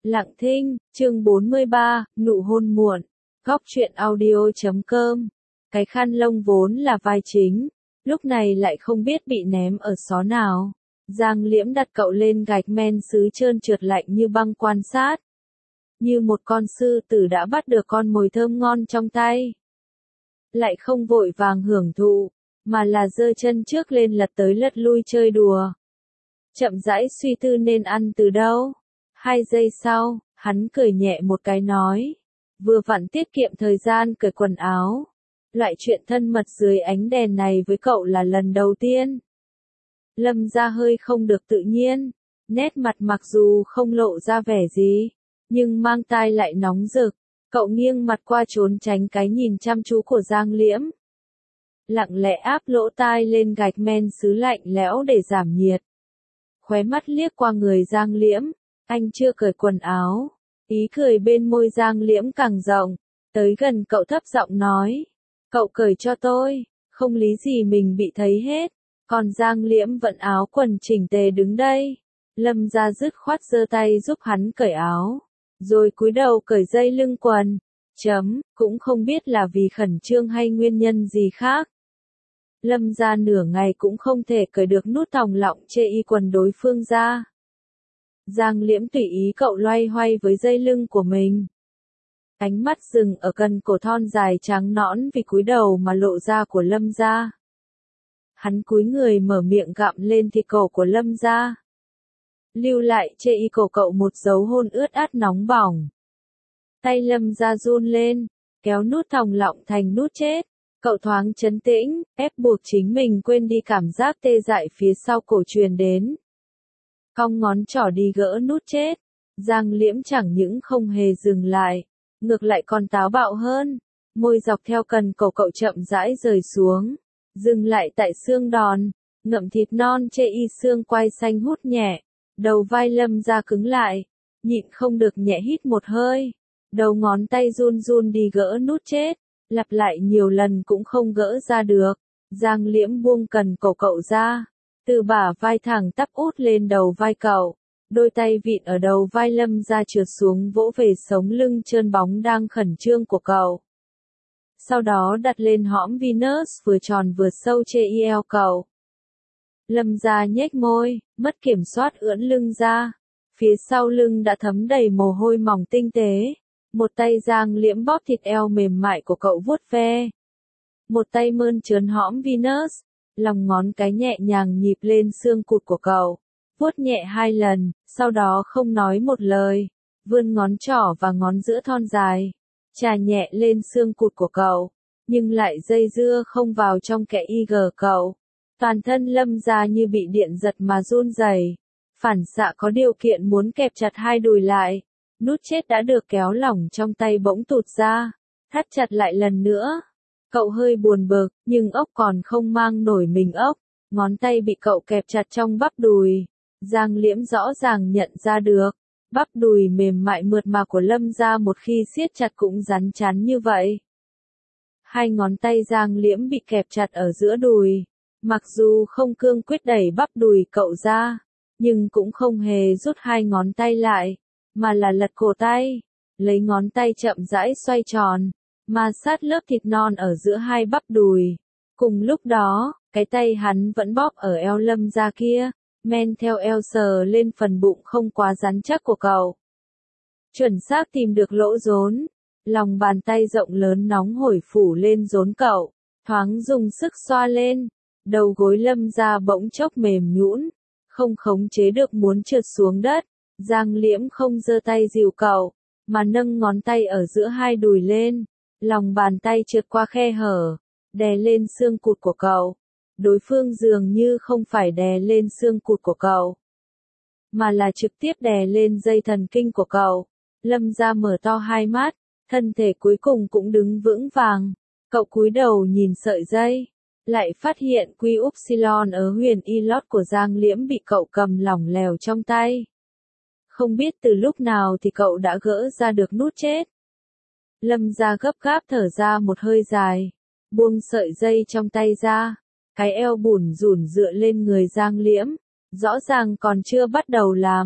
Lặng thinh, chương 43, nụ hôn muộn. Góc truyện audio.com. Cái khăn lông vốn là vai chính, lúc này lại không biết bị ném ở xó nào. Giang Liễm đặt cậu lên gạch men sứ trơn trượt lạnh như băng quan sát. Như một con sư tử đã bắt được con mồi thơm ngon trong tay. Lại không vội vàng hưởng thụ, mà là giơ chân trước lên lật tới lật lui chơi đùa. Chậm rãi suy tư nên ăn từ đâu. 2 giây sau, hắn cười nhẹ một cái nói. Vừa vặn tiết kiệm thời gian cởi quần áo. Loại chuyện thân mật dưới ánh đèn này với cậu là lần đầu tiên. Lâm ra hơi không được tự nhiên. Nét mặt mặc dù không lộ ra vẻ gì, nhưng mang tai lại nóng rực. Cậu nghiêng mặt qua trốn tránh cái nhìn chăm chú của Giang Liễm. Lặng lẽ áp lỗ tai lên gạch men sứ lạnh lẽo để giảm nhiệt. Khóe mắt liếc qua người Giang Liễm. Anh chưa cởi quần áo. Ý cười bên môi Giang Liễm càng rộng. Tới gần cậu thấp giọng nói. Cậu cởi cho tôi. Không lý gì mình bị thấy hết. Còn Giang Liễm vẫn áo quần chỉnh tề đứng đây. Lâm ra dứt khoát giơ tay giúp hắn cởi áo. Rồi cúi đầu cởi dây lưng quần. Cũng không biết là vì khẩn trương hay nguyên nhân gì khác. Lâm ra nửa ngày cũng không thể cởi được nút thòng lọng chê y quần đối phương ra. Giang Liễm tùy ý cậu loay hoay với dây lưng của mình. Ánh mắt dừng ở cần cổ thon dài trắng nõn vì cúi đầu mà lộ ra của Lâm gia. Hắn cúi người mở miệng gặm lên thịt cổ của Lâm gia. Lưu lại chê y cổ cậu một dấu hôn ướt át nóng bỏng. Tay Lâm gia run lên, kéo nút thòng lọng thành nút chết. Cậu thoáng trấn tĩnh, ép buộc chính mình quên đi cảm giác tê dại phía sau cổ truyền đến. Cong ngón trỏ đi gỡ nút chết. Giang Liễm chẳng những không hề dừng lại, ngược lại còn táo bạo hơn. Môi dọc theo cần cổ cậu chậm rãi rời xuống, dừng lại tại xương đòn, ngậm thịt non chê y xương quai xanh hút nhẹ. Đầu vai Lâm ra cứng lại, nhịn không được nhẹ hít một hơi. Đầu ngón tay run run đi gỡ nút chết, lặp lại nhiều lần cũng không gỡ ra được. Giang Liễm buông cần cổ cậu ra. Từ bả vai thẳng tắp út lên đầu vai cậu, đôi tay vịn ở đầu vai Lâm ra trượt xuống vỗ về sống lưng trơn bóng đang khẩn trương của cậu. Sau đó đặt lên hõm Venus vừa tròn vừa sâu chê y eo cậu. Lâm ra nhếch môi, mất kiểm soát ưỡn lưng ra. Phía sau lưng đã thấm đầy mồ hôi mỏng tinh tế. Một tay Giang Liễm bóp thịt eo mềm mại của cậu vuốt ve. Một tay mơn trớn hõm Venus. Lòng ngón cái nhẹ nhàng nhịp lên xương cụt của cậu, vuốt nhẹ 2 lần, sau đó không nói một lời, vươn ngón trỏ và ngón giữa thon dài, chà nhẹ lên xương cụt của cậu, nhưng lại dây dưa không vào trong kẽ y gờ cậu. Toàn thân Lâm ra như bị điện giật mà run rẩy, phản xạ có điều kiện muốn kẹp chặt 2 đùi lại. Nút chết đã được kéo lỏng trong tay bỗng tụt ra, thắt chặt lại lần nữa. Cậu hơi buồn bực, nhưng ốc còn không mang nổi mình ốc. Ngón tay bị cậu kẹp chặt trong bắp đùi. Giang Liễm rõ ràng nhận ra được. Bắp đùi mềm mại mượt mà của Lâm ra một khi siết chặt cũng rắn chắn như vậy. 2 ngón tay Giang Liễm bị kẹp chặt ở giữa đùi. Mặc dù không cương quyết đẩy bắp đùi cậu ra, nhưng cũng không hề rút 2 ngón tay lại, mà là lật cổ tay. Lấy ngón tay chậm rãi xoay tròn. Ma sát lớp thịt non ở giữa 2 bắp đùi. Cùng lúc đó, cái tay hắn vẫn bóp ở eo Lâm ra kia, men theo eo sờ lên phần bụng không quá rắn chắc của cậu. Chuẩn xác tìm được lỗ rốn. Lòng bàn tay rộng lớn nóng hổi phủ lên rốn cậu, thoáng dùng sức xoa lên. Đầu gối Lâm ra bỗng chốc mềm nhũn, không khống chế được muốn trượt xuống đất. Giang Liễm không giơ tay dìu cậu, mà nâng ngón tay ở giữa 2 đùi lên. Lòng bàn tay trượt qua khe hở, đè lên xương cụt của cậu. Đối phương dường như không phải đè lên xương cụt của cậu, mà là trực tiếp đè lên dây thần kinh của cậu. Lâm ra mở to 2 mắt, thân thể cuối cùng cũng đứng vững vàng. Cậu cúi đầu nhìn sợi dây, lại phát hiện quy upsilon ở huyền y lót của Giang Liễm bị cậu cầm lỏng lẻo trong tay. Không biết từ lúc nào thì cậu đã gỡ ra được nút chết. Lâm ra gấp gáp thở ra một hơi dài, buông sợi dây trong tay ra, cái eo bủn rủn dựa lên người Giang Liễm, rõ ràng còn chưa bắt đầu làm,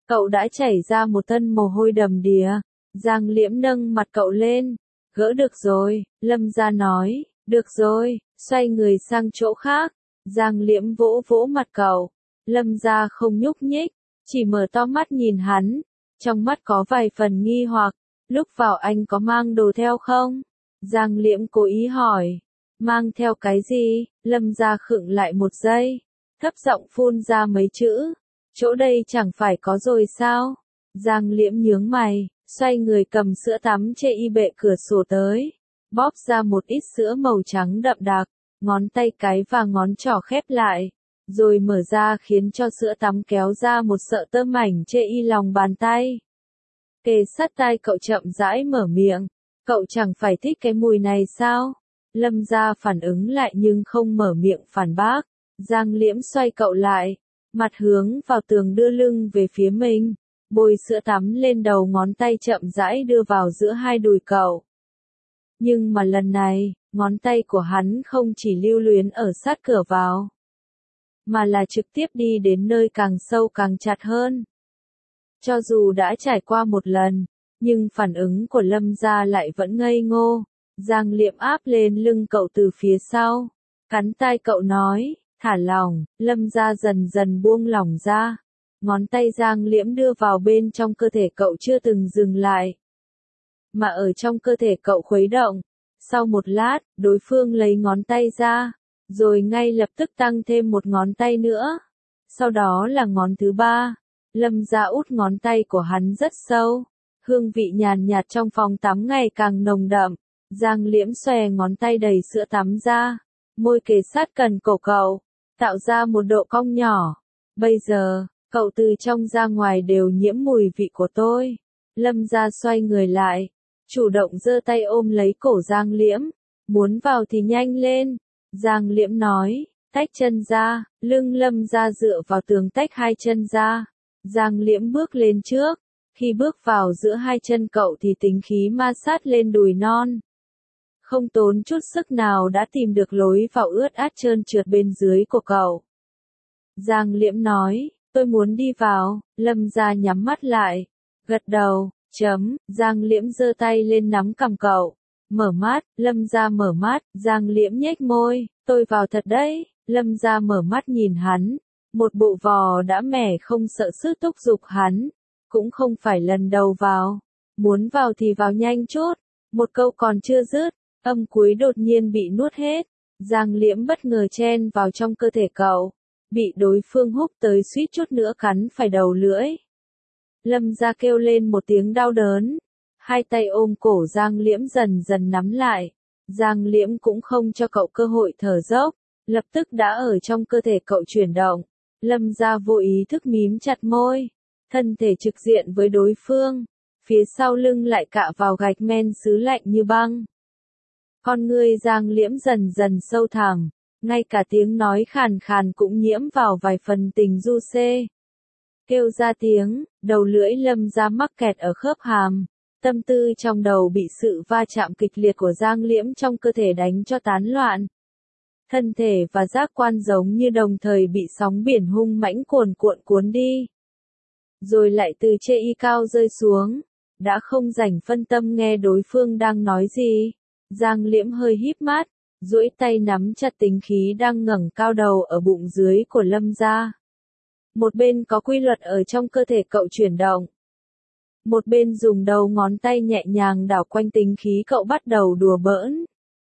Cậu đã chảy ra một thân mồ hôi đầm đìa. Giang Liễm nâng mặt cậu lên. Gỡ được rồi, Lâm Gia nói. Được rồi, xoay người sang chỗ khác. Giang Liễm vỗ vỗ mặt cậu. Lâm Gia không nhúc nhích, chỉ mở to mắt nhìn hắn. Trong mắt có vài phần nghi hoặc. Lúc vào anh có mang đồ theo không? Giang Liễm cố ý hỏi. Mang theo cái gì? Lâm Gia khựng lại một giây. Thấp giọng phun ra mấy chữ. Chỗ đây chẳng phải có rồi sao? Giang Liễm nhướng mày, xoay người cầm sữa tắm chê y bệ cửa sổ tới. Bóp ra một ít sữa màu trắng đậm đặc, ngón tay cái và ngón trỏ khép lại. Rồi mở ra khiến cho sữa tắm kéo ra một sợi tơ mảnh chê y lòng bàn tay. Kề sát tai cậu chậm rãi mở miệng. Cậu chẳng phải thích cái mùi này sao? Lâm Gia phản ứng lại nhưng không mở miệng phản bác. Giang Liễm xoay cậu lại, mặt hướng vào tường đưa lưng về phía mình, bôi sữa tắm lên đầu ngón tay chậm rãi đưa vào giữa hai đùi cậu. Nhưng mà lần này, ngón tay của hắn không chỉ lưu luyến ở sát cửa vào, mà là trực tiếp đi đến nơi càng sâu càng chặt hơn. Cho dù đã trải qua một lần, nhưng phản ứng của Lâm Gia lại vẫn ngây ngô. Giang Liễm áp lên lưng cậu từ phía sau, cắn tai cậu nói, thả lỏng. Lâm Gia dần dần buông lỏng ra. Ngón tay Giang Liễm đưa vào bên trong cơ thể cậu chưa từng dừng lại, mà ở trong cơ thể cậu khuấy động. Sau một lát, đối phương lấy ngón tay ra, rồi ngay lập tức tăng thêm một ngón tay nữa. Sau đó là ngón thứ ba. Lâm Gia út ngón tay của hắn rất sâu. Hương vị nhàn nhạt trong phòng tắm ngày càng nồng đậm. Giang Liễm xòe ngón tay đầy sữa tắm ra, môi kề sát gần cổ cậu, tạo ra một độ cong nhỏ. Bây giờ, cậu từ trong ra ngoài đều nhiễm mùi vị của tôi. Lâm Gia xoay người lại, chủ động giơ tay ôm lấy cổ Giang Liễm. Muốn vào thì nhanh lên. Giang Liễm nói, tách chân ra. Lưng Lâm Gia dựa vào tường tách hai chân ra. Giang Liễm bước lên trước. Khi bước vào giữa hai chân cậu thì tính khí ma sát lên đùi non. Không tốn chút sức nào đã tìm được lối vào ướt át trơn trượt bên dưới của cậu. Giang Liễm nói, tôi muốn đi vào. Lâm Gia nhắm mắt lại, gật đầu. Giang Liễm giơ tay lên nắm cằm cậu. Mở mắt. Lâm Gia mở mắt. Giang Liễm nhếch môi, tôi vào thật đấy. Lâm Gia mở mắt nhìn hắn, một bộ vò đã mẻ không sợ sức thúc giục hắn. Cũng không phải lần đầu vào, muốn vào thì vào nhanh chút. Một câu còn chưa dứt, âm cuối đột nhiên bị nuốt hết. Giang Liễm bất ngờ chen vào trong cơ thể cậu, bị đối phương húc tới suýt chút nữa cắn phải đầu lưỡi. Lâm Gia kêu lên một tiếng đau đớn, hai tay ôm cổ Giang Liễm dần dần nắm lại. Giang Liễm cũng không cho cậu cơ hội thở dốc, lập tức đã ở trong cơ thể cậu chuyển động. Lâm Gia vô ý thức mím chặt môi, thân thể trực diện với đối phương, phía sau lưng lại cạ vào gạch men sứ lạnh như băng. Con ngươi Giang Liễm dần dần sâu thẳm, ngay cả tiếng nói khàn khàn cũng nhiễm vào vài phần tình du xê. Kêu ra tiếng, đầu lưỡi Lâm Gia mắc kẹt ở khớp hàm, tâm tư trong đầu bị sự va chạm kịch liệt của Giang Liễm trong cơ thể đánh cho tán loạn. Thân thể và giác quan giống như đồng thời bị sóng biển hung mãnh cuồn cuộn cuốn đi. Rồi lại từ chê y cao rơi xuống, đã không rảnh phân tâm nghe đối phương đang nói gì. Giang Liễm hơi híp mắt, duỗi tay nắm chặt tính khí đang ngẩng cao đầu ở bụng dưới của Lâm Gia. Một bên có quy luật ở trong cơ thể cậu chuyển động, một bên dùng đầu ngón tay nhẹ nhàng đảo quanh tính khí cậu bắt đầu đùa bỡn.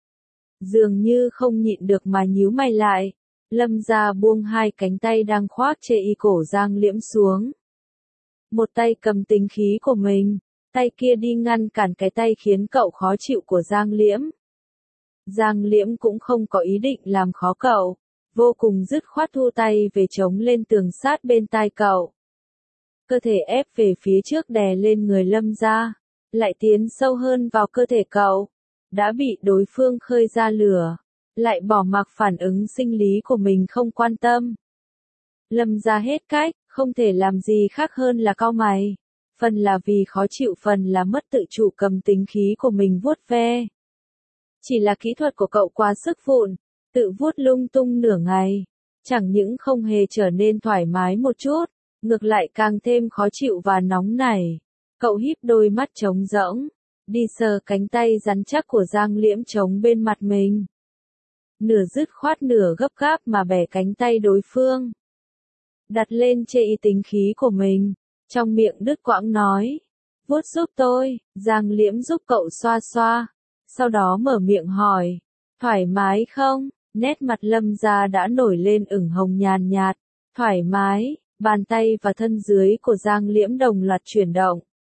Dường như không nhịn được mà nhíu mày lại, Lâm Gia buông hai cánh tay đang khoác chê y cổ Giang Liễm xuống. Một tay cầm tính khí của mình, tay kia đi ngăn cản cái tay khiến cậu khó chịu của Giang Liễm. Giang Liễm cũng không có ý định làm khó cậu, vô cùng dứt khoát thu tay về chống lên tường sát bên tai cậu. Cơ thể ép về phía trước đè lên người Lâm Gia, lại tiến sâu hơn vào cơ thể cậu. Đã bị đối phương khơi ra lửa, lại bỏ mặc phản ứng sinh lý của mình không quan tâm. Lâm Gia hết cách, không thể làm gì khác hơn là cau mày. Phần là vì khó chịu, phần là mất tự chủ cầm tính khí của mình vuốt ve. Chỉ là kỹ thuật của cậu quá sức vụn, tự vuốt lung tung nửa ngày, chẳng những không hề trở nên thoải mái một chút, ngược lại càng thêm khó chịu và nóng nảy. Cậu híp đôi mắt trống rỗng, đi sờ cánh tay rắn chắc của Giang Liễm trống bên mặt mình. Nửa dứt khoát nửa gấp gáp mà bẻ cánh tay đối phương. Đặt lên chê y tính khí của mình, trong miệng đứt quãng nói. Vuốt giúp tôi, Giang Liễm giúp cậu xoa xoa. Sau đó mở miệng hỏi, thoải mái không? Nét mặt Lâm Gia đã nổi lên ửng hồng nhàn nhạt, thoải mái, bàn tay và thân dưới của Giang Liễm đồng loạt chuyển động.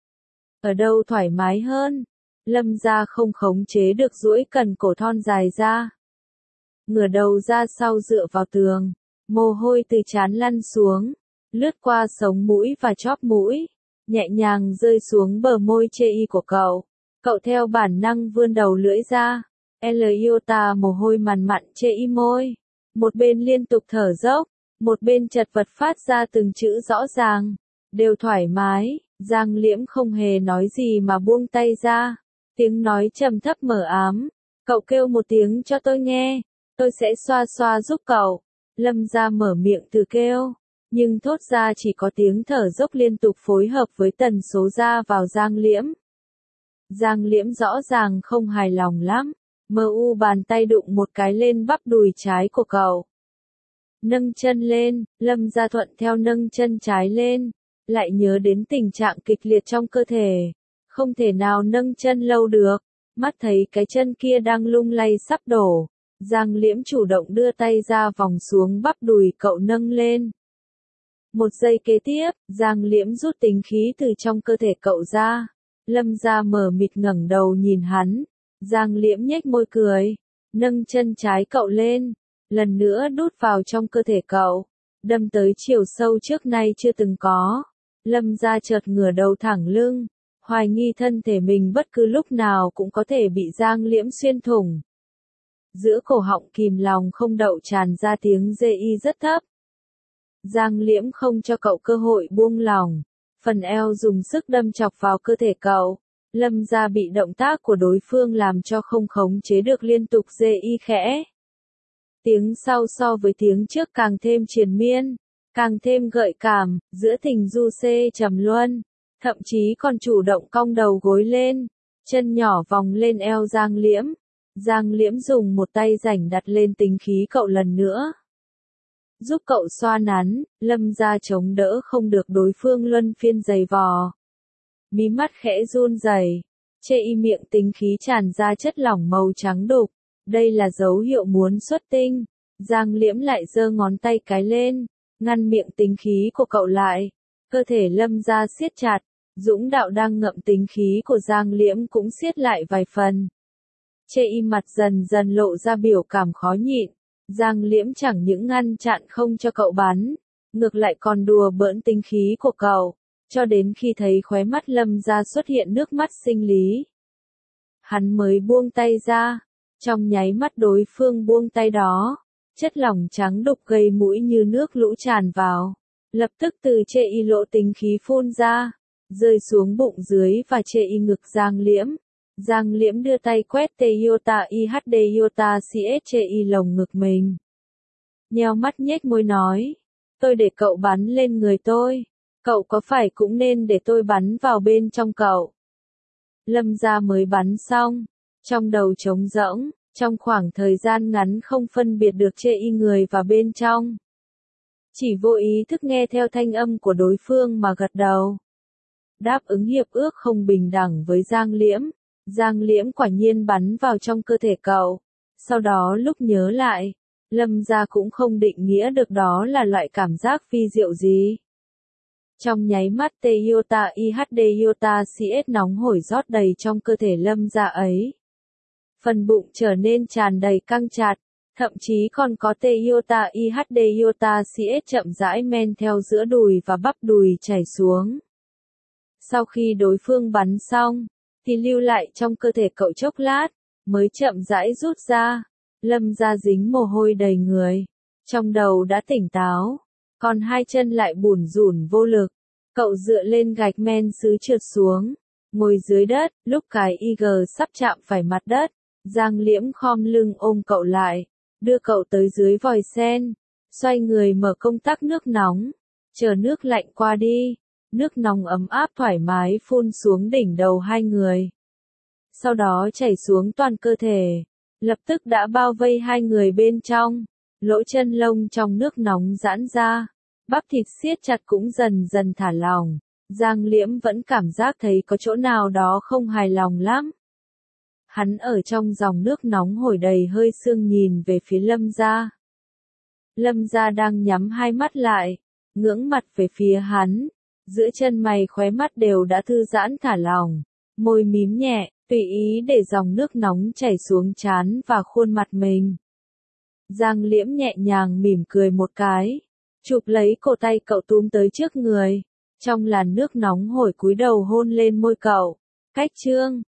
Ở đâu thoải mái hơn? Lâm Gia không khống chế được duỗi cần cổ thon dài ra. Ngửa đầu ra sau dựa vào tường, mồ hôi từ trán lăn xuống, lướt qua sống mũi và chóp mũi, nhẹ nhàng rơi xuống bờ môi chê y của cậu. Cậu theo bản năng vươn đầu lưỡi ra. Iota mồ hôi mằn mặn chê y môi. Một bên liên tục thở dốc, một bên chật vật phát ra từng chữ rõ ràng. Đều thoải mái, Giang Liễm không hề nói gì mà buông tay ra. Tiếng nói trầm thấp mờ ám. Cậu kêu một tiếng cho tôi nghe, tôi sẽ xoa xoa giúp cậu. Lâm Gia mở miệng từ kêu, nhưng thốt ra chỉ có tiếng thở dốc liên tục phối hợp với tần số ra vào Giang Liễm. Giang Liễm rõ ràng không hài lòng lắm. Mu bàn tay đụng một cái lên bắp đùi trái của cậu. Nâng chân lên, Lâm Gia thuận theo nâng chân trái lên, lại nhớ đến tình trạng kịch liệt trong cơ thể. Không thể nào nâng chân lâu được, mắt thấy cái chân kia đang lung lay sắp đổ. Giang Liễm chủ động đưa tay ra vòng xuống bắp đùi cậu nâng lên. Một giây kế tiếp, Giang Liễm rút tính khí từ trong cơ thể cậu ra. Lâm Gia mờ mịt ngẩng đầu nhìn hắn. Giang Liễm nhếch môi cười, nâng chân trái cậu lên, lần nữa đút vào trong cơ thể cậu, đâm tới chiều sâu trước nay chưa từng có. Lâm Gia chợt ngửa đầu thẳng lưng, hoài nghi thân thể mình bất cứ lúc nào cũng có thể bị Giang Liễm xuyên thủng. Giữa cổ họng kìm lòng không đậu tràn ra tiếng dê y rất thấp. Giang Liễm không cho cậu cơ hội buông lòng, phần eo dùng sức đâm chọc vào cơ thể cậu. Lâm Gia bị động tác của đối phương làm cho không khống chế được liên tục dê y khẽ. Tiếng sau so với tiếng trước càng thêm triền miên, càng thêm gợi cảm, giữa tình du xê trầm luân, thậm chí còn chủ động cong đầu gối lên, chân nhỏ vòng lên eo Giang Liễm. Giang Liễm dùng một tay rảnh đặt lên tính khí cậu lần nữa. Giúp cậu xoa nắn, Lâm Gia chống đỡ không được đối phương luân phiên giày vò. Mí mắt khẽ run rẩy, chê y miệng tính khí tràn ra chất lỏng màu trắng đục. Đây là dấu hiệu muốn xuất tinh. Giang Liễm lại giơ ngón tay cái lên, ngăn miệng tính khí của cậu lại. Cơ thể Lâm Gia siết chặt, dũng đạo đang ngậm tính khí của Giang Liễm cũng siết lại vài phần. Chê y mặt dần dần lộ ra biểu cảm khó nhịn. Giang Liễm chẳng những ngăn chặn không cho cậu bắn, ngược lại còn đùa bỡn tính khí của cậu, cho đến khi thấy khóe mắt Lâm Gia xuất hiện nước mắt sinh lý. Hắn mới buông tay ra, trong nháy mắt đối phương buông tay đó, chất lỏng trắng đục gây mũi như nước lũ tràn vào, lập tức từ chê y lỗ tính khí phun ra, rơi xuống bụng dưới và chê y ngực Giang Liễm. Giang Liễm đưa tay quét Toyota IHD Toyota CS chê y lồng ngực mình. Nheo mắt nhếch môi nói, tôi để cậu bắn lên người tôi, cậu có phải cũng nên để tôi bắn vào bên trong cậu. Lâm Gia mới bắn xong, trong đầu trống rỗng, trong khoảng thời gian ngắn không phân biệt được chê y người và bên trong. Chỉ vô ý thức nghe theo thanh âm của đối phương mà gật đầu. Đáp ứng hiệp ước không bình đẳng với Giang Liễm. Giang Liễm quả nhiên bắn vào trong cơ thể cậu. Sau đó lúc nhớ lại, Lâm Gia cũng không định nghĩa được đó là loại cảm giác vi diệu gì. Trong nháy mắt Toyota IHD Toyota CS nóng hổi rót đầy trong cơ thể Lâm Gia ấy. Phần bụng trở nên tràn đầy căng chặt, thậm chí còn có Toyota IHD Toyota CS chậm rãi men theo giữa đùi và bắp đùi chảy xuống. Sau khi đối phương bắn xong, thì lưu lại trong cơ thể cậu chốc lát, mới chậm rãi rút ra. Lâm Gia dính mồ hôi đầy người, trong đầu đã tỉnh táo, còn hai chân lại bủn rủn vô lực. Cậu dựa lên gạch men sứ trượt xuống, ngồi dưới đất, lúc cái IG sắp chạm phải mặt đất. Giang Liễm khom lưng ôm cậu lại, đưa cậu tới dưới vòi sen, xoay người mở công tắc nước nóng, Chờ nước lạnh qua đi, nước nóng ấm áp thoải mái phun xuống đỉnh đầu hai người. Sau đó chảy xuống toàn cơ thể, lập tức đã bao vây hai người bên trong, lỗ chân lông trong nước nóng giãn ra, bắp thịt siết chặt cũng dần dần thả lỏng. Giang Liễm vẫn cảm giác thấy có chỗ nào đó không hài lòng lắm. Hắn ở trong dòng nước nóng hổi đầy hơi sương nhìn về phía Lâm gia. Lâm gia đang nhắm hai mắt lại, ngưỡng mặt về phía hắn, giữa chân mày khóe mắt đều đã thư giãn thả lỏng, môi mím nhẹ, tùy ý để dòng nước nóng chảy xuống trán và khuôn mặt mình. Giang Liễm nhẹ nhàng mỉm cười một cái, chụp lấy cổ tay cậu túm tới trước người, trong làn nước nóng hổi cúi đầu hôn lên môi cậu. Cách chương